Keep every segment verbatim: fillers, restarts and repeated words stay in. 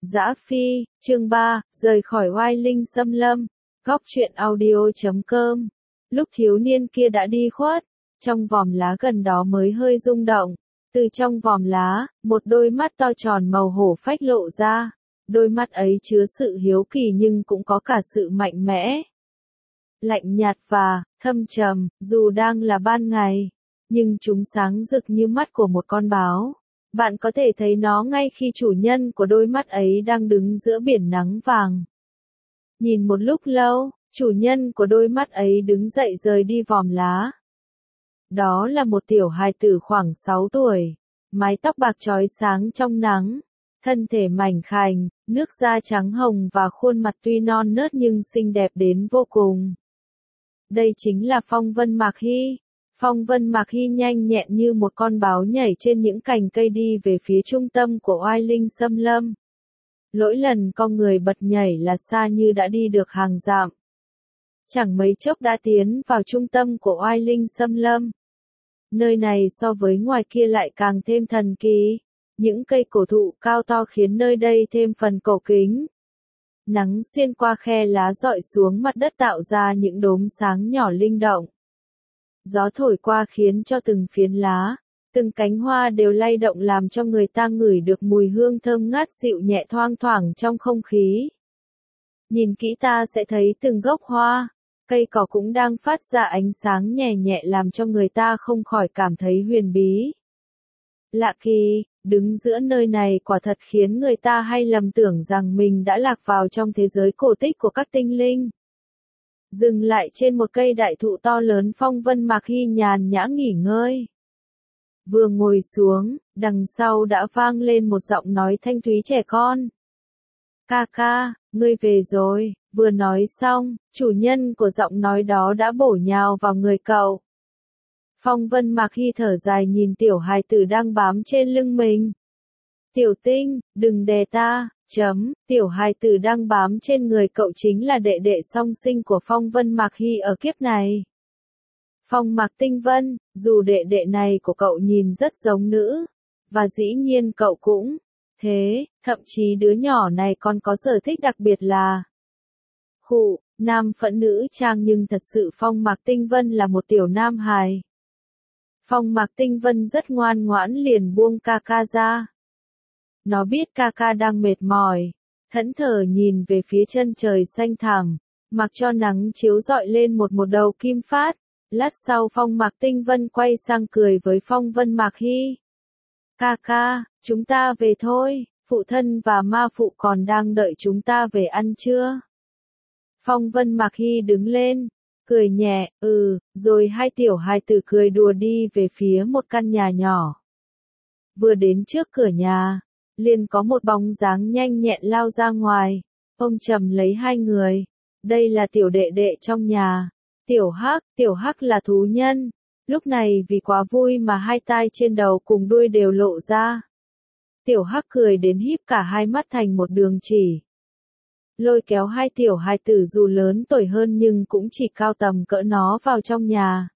Dã Phi, chương ba, rời khỏi oai linh xâm lâm. Góc truyện audio chấm com. Lúc thiếu niên kia đã đi khuất, trong vòm lá gần đó mới hơi rung động. Từ trong vòm lá, một đôi mắt to tròn màu hổ phách lộ ra. Đôi mắt ấy chứa sự hiếu kỳ nhưng cũng có cả sự mạnh mẽ. Lạnh nhạt và thâm trầm, dù đang là ban ngày, nhưng chúng sáng rực như mắt của một con báo. Bạn có thể thấy nó ngay khi chủ nhân của đôi mắt ấy đang đứng giữa biển nắng vàng. Nhìn một lúc lâu, chủ nhân của đôi mắt ấy đứng dậy rời đi vòm lá. Đó là một tiểu hài tử khoảng sáu tuổi, mái tóc bạc chói sáng trong nắng, thân thể mảnh khảnh, nước da trắng hồng và khuôn mặt tuy non nớt nhưng xinh đẹp đến vô cùng. Đây chính là Phong Vân Mạc Hy. Phong Vân Mạc Hy nhanh nhẹn như một con báo nhảy trên những cành cây đi về phía trung tâm của oai linh xâm lâm. Lỗi lần con người bật nhảy là xa như đã đi được hàng dặm. Chẳng mấy chốc đã tiến vào trung tâm của oai linh xâm lâm. Nơi này so với ngoài kia lại càng thêm thần kỳ. Những cây cổ thụ cao to khiến nơi đây thêm phần cổ kính. Nắng xuyên qua khe lá rọi xuống mặt đất tạo ra những đốm sáng nhỏ linh động. Gió thổi qua khiến cho từng phiến lá, từng cánh hoa đều lay động làm cho người ta ngửi được mùi hương thơm ngát dịu nhẹ thoang thoảng trong không khí. Nhìn kỹ ta sẽ thấy từng gốc hoa, cây cỏ cũng đang phát ra ánh sáng nhẹ nhẹ làm cho người ta không khỏi cảm thấy huyền bí. Lạ kỳ, đứng giữa nơi này quả thật khiến người ta hay lầm tưởng rằng mình đã lạc vào trong thế giới cổ tích của các tinh linh. Dừng lại trên một cây đại thụ to lớn, Phong Vân Mạc Hy nhàn nhã nghỉ ngơi. Vừa ngồi xuống, đằng sau đã vang lên một giọng nói thanh thúy trẻ con. Ca ca, ngươi về rồi. Vừa nói xong, chủ nhân của giọng nói đó đã bổ nhào vào người cậu. Phong Vân Mạc Hy thở dài nhìn tiểu hài tử đang bám trên lưng mình. Tiểu Tinh, đừng đè ta. Chấm, tiểu hài tử đang bám trên người cậu chính là đệ đệ song sinh của Phong Vân Mạc Hy ở kiếp này. Phong Mạc Tinh Vân, dù đệ đệ này của cậu nhìn rất giống nữ, và dĩ nhiên cậu cũng thế, thậm chí đứa nhỏ này còn có sở thích đặc biệt là khụ, nam phẫn nữ trang, nhưng thật sự Phong Mạc Tinh Vân là một tiểu nam hài. Phong Mạc Tinh Vân rất ngoan ngoãn liền buông ca ca ra. Nó biết ca ca đang mệt mỏi, thẫn thờ nhìn về phía chân trời xanh thẳm, mặc cho nắng chiếu rọi lên một một đầu kim phát. Lát sau Phong Mạc Tinh Vân quay sang cười với Phong Vân Mạc Hy. Ca ca, chúng ta về thôi, phụ thân và ma phụ còn đang đợi chúng ta về ăn trưa. Phong Vân Mạc Hy đứng lên, cười nhẹ, ừ, rồi hai tiểu hài tử cười đùa đi về phía một căn nhà nhỏ. Vừa đến trước cửa nhà, liền có một bóng dáng nhanh nhẹn lao ra ngoài, ôm chầm lấy hai người. Đây là tiểu đệ đệ trong nhà, Tiểu Hắc. Tiểu Hắc là thú nhân, lúc này vì quá vui mà hai tai trên đầu cùng đuôi đều lộ ra. Tiểu Hắc cười đến híp cả hai mắt thành một đường chỉ, lôi kéo hai tiểu hài tử dù lớn tuổi hơn nhưng cũng chỉ cao tầm cỡ nó vào trong nhà.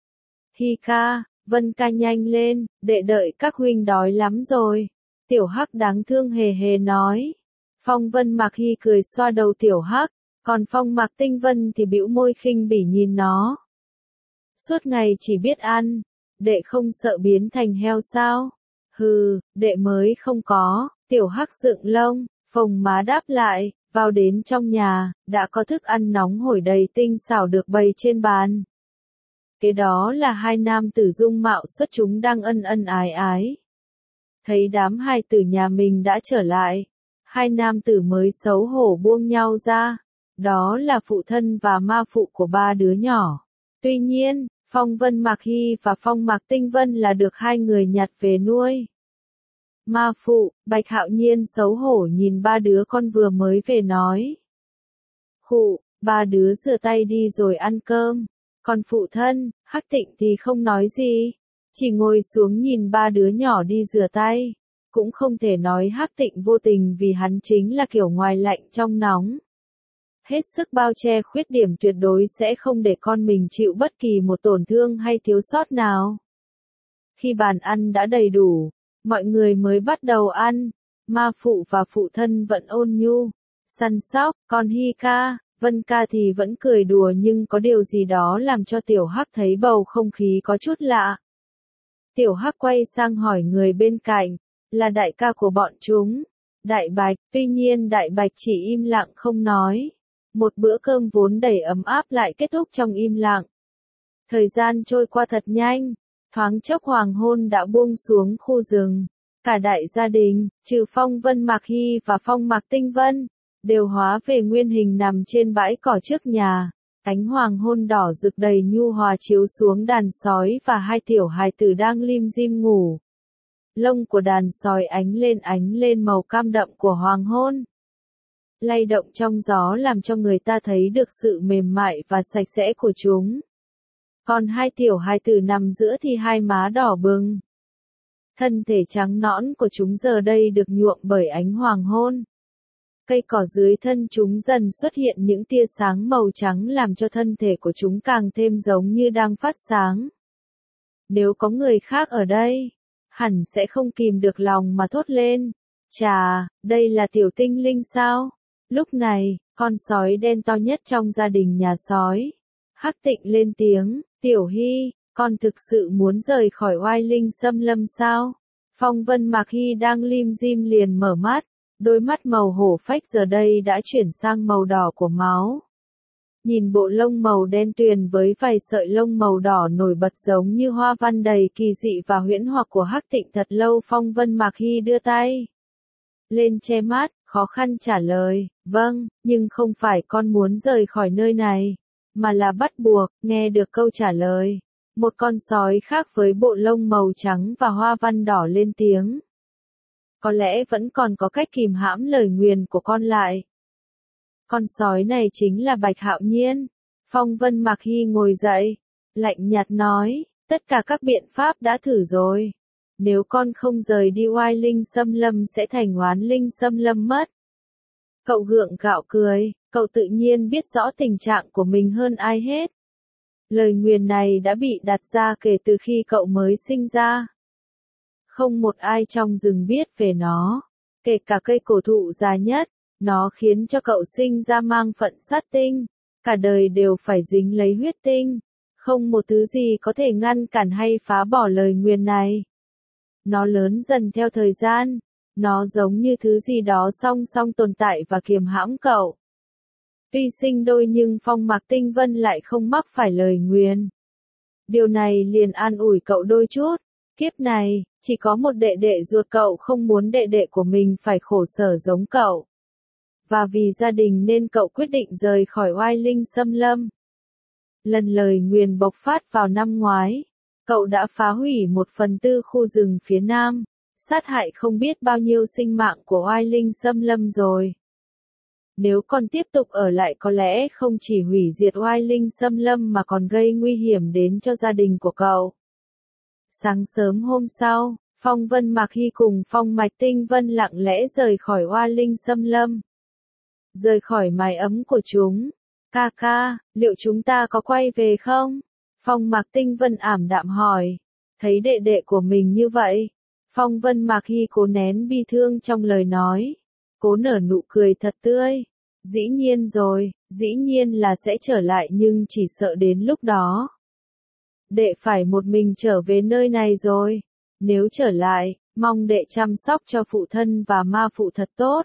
Hi ca, Vân ca nhanh lên, đệ đợi các huynh đói lắm rồi. Tiểu Hắc đáng thương hề hề nói. Phong Vân Mạc Hy cười xoa đầu Tiểu Hắc, còn Phong Mạc Tinh Vân thì bĩu môi khinh bỉ nhìn nó. Suốt ngày chỉ biết ăn, đệ không sợ biến thành heo sao? Hừ, đệ mới không có. Tiểu Hắc dựng lông, phồng má đáp lại. Vào đến trong nhà, đã có thức ăn nóng hổi đầy tinh xảo được bày trên bàn. Kế đó là hai nam tử dung mạo xuất chúng đang ân ân ái ái. Thấy đám hài tử nhà mình đã trở lại, hai nam tử mới xấu hổ buông nhau ra. Đó là phụ thân và ma phụ của ba đứa nhỏ. Tuy nhiên, Phong Vân Mạc Hy và Phong Mạc Tinh Vân là được hai người nhặt về nuôi. Ma phụ, Bạch Hạo Nhiên xấu hổ nhìn ba đứa con vừa mới về nói. Khụ, ba đứa rửa tay đi rồi ăn cơm. Còn phụ thân, Hắc Tịnh thì không nói gì, chỉ ngồi xuống nhìn ba đứa nhỏ đi rửa tay. Cũng không thể nói Hắc Tịnh vô tình vì hắn chính là kiểu ngoài lạnh trong nóng. Hết sức bao che khuyết điểm, tuyệt đối sẽ không để con mình chịu bất kỳ một tổn thương hay thiếu sót nào. Khi bàn ăn đã đầy đủ, mọi người mới bắt đầu ăn. ma phụ và phụ thân vẫn ôn nhu, săn sóc, còn Hi ca, Vân ca thì vẫn cười đùa nhưng có điều gì đó làm cho Tiểu Hắc thấy bầu không khí có chút lạ. Tiểu Hắc quay sang hỏi người bên cạnh, là đại ca của bọn chúng, Đại Bạch, tuy nhiên Đại Bạch chỉ im lặng không nói. Một bữa cơm vốn đầy ấm áp lại kết thúc trong im lặng. Thời gian trôi qua thật nhanh, thoáng chốc hoàng hôn đã buông xuống khu rừng. Cả đại gia đình, trừ Phong Vân Mạc Hy và Phong Mạc Tinh Vân, đều hóa về nguyên hình nằm trên bãi cỏ trước nhà. Ánh hoàng hôn đỏ rực đầy nhu hòa chiếu xuống đàn sói và hai tiểu hài tử đang lim dim ngủ. Lông của đàn sói ánh lên ánh lên màu cam đậm của hoàng hôn, lay động trong gió làm cho người ta thấy được sự mềm mại và sạch sẽ của chúng. Còn hai tiểu hài tử nằm giữa thì hai má đỏ bừng. Thân thể trắng nõn của chúng giờ đây được nhuộm bởi ánh hoàng hôn. Cây cỏ dưới thân chúng dần xuất hiện những tia sáng màu trắng làm cho thân thể của chúng càng thêm giống như đang phát sáng. Nếu có người khác ở đây, hẳn sẽ không kìm được lòng mà thốt lên. Chà, đây là tiểu tinh linh sao? Lúc này, con sói đen to nhất trong gia đình nhà sói, Hắc Tịnh lên tiếng, Tiểu Hy, con thực sự muốn rời khỏi oai linh xâm lâm sao? Phong Vân Mạc Hy đang lim dim liền mở mắt, đôi mắt màu hổ phách giờ đây đã chuyển sang màu đỏ của máu. Nhìn bộ lông màu đen tuyền với vài sợi lông màu đỏ nổi bật giống như hoa văn đầy kỳ dị và huyễn hoặc của Hắc Tịnh thật lâu Phong Vân Mạc Hy đưa tay lên che mắt, khó khăn trả lời, vâng, nhưng không phải con muốn rời khỏi nơi này, mà là bắt buộc. Nghe được câu trả lời, một con sói khác với bộ lông màu trắng và hoa văn đỏ lên tiếng. Có lẽ vẫn còn có cách kìm hãm lời nguyền của con lại. Con sói này chính là Bạch Hạo Nhiên. Phong Vân Mạc Hy ngồi dậy, lạnh nhạt nói, tất cả các biện pháp đã thử rồi. Nếu con không rời đi oai linh xâm lâm sẽ thành oán linh xâm lâm mất. Cậu gượng gạo cười, cậu tự nhiên biết rõ tình trạng của mình hơn ai hết. Lời nguyền này đã bị đặt ra kể từ khi cậu mới sinh ra. Không một ai trong rừng biết về nó, kể cả cây cổ thụ già nhất, nó khiến cho cậu sinh ra mang phận sát tinh, cả đời đều phải dính lấy huyết tinh. Không một thứ gì có thể ngăn cản hay phá bỏ lời nguyền này. Nó lớn dần theo thời gian, nó giống như thứ gì đó song song tồn tại và kiềm hãm cậu. Tuy sinh đôi nhưng Phong Mạc Tinh Vân lại không mắc phải lời nguyền. Điều này liền an ủi cậu đôi chút. Kiếp này, chỉ có một đệ đệ ruột cậu không muốn đệ đệ của mình phải khổ sở giống cậu. Và vì gia đình nên cậu quyết định rời khỏi oai linh xâm lâm. Lần lời nguyền bộc phát vào năm ngoái, cậu đã phá hủy một phần tư khu rừng phía nam, sát hại không biết bao nhiêu sinh mạng của oai linh xâm lâm rồi. Nếu còn tiếp tục ở lại có lẽ không chỉ hủy diệt oai linh xâm lâm mà còn gây nguy hiểm đến cho gia đình của cậu. Sáng sớm hôm sau, Phong Vân Mạc Hy cùng Phong Mạch Tinh Vân lặng lẽ rời khỏi oai linh xâm lâm. Rời khỏi mái ấm của chúng. Ca ca, liệu chúng ta có quay về không? Phong Mạc Tinh Vân ảm đạm hỏi. Thấy đệ đệ của mình như vậy, Phong Vân Mạc Hy cố nén bi thương trong lời nói. Cố nở nụ cười thật tươi. Dĩ nhiên rồi, dĩ nhiên là sẽ trở lại nhưng chỉ sợ đến lúc đó. Đệ phải một mình trở về nơi này rồi. Nếu trở lại, mong đệ chăm sóc cho phụ thân và ma phụ thật tốt.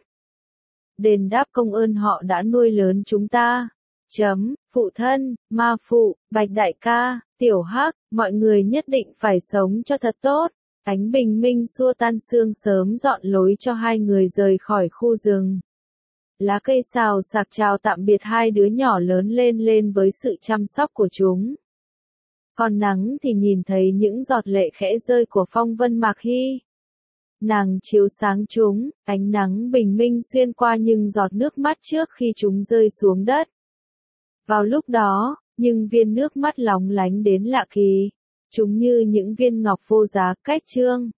Đền đáp công ơn họ đã nuôi lớn chúng ta. Chấm, phụ thân, ma phụ, Bạch đại ca, Tiểu Hắc, mọi người nhất định phải sống cho thật tốt. Ánh bình minh xua tan sương sớm dọn lối cho hai người rời khỏi khu rừng. Lá cây xào xạc chào tạm biệt hai đứa nhỏ lớn lên lên với sự chăm sóc của chúng. Còn nắng thì nhìn thấy những giọt lệ khẽ rơi của Phong Vân Mạc Hy. Nàng chiếu sáng chúng, ánh nắng bình minh xuyên qua những giọt nước mắt trước khi chúng rơi xuống đất. Vào lúc đó, những viên nước mắt lóng lánh đến lạ kỳ. Chúng như những viên ngọc vô giá cách trương.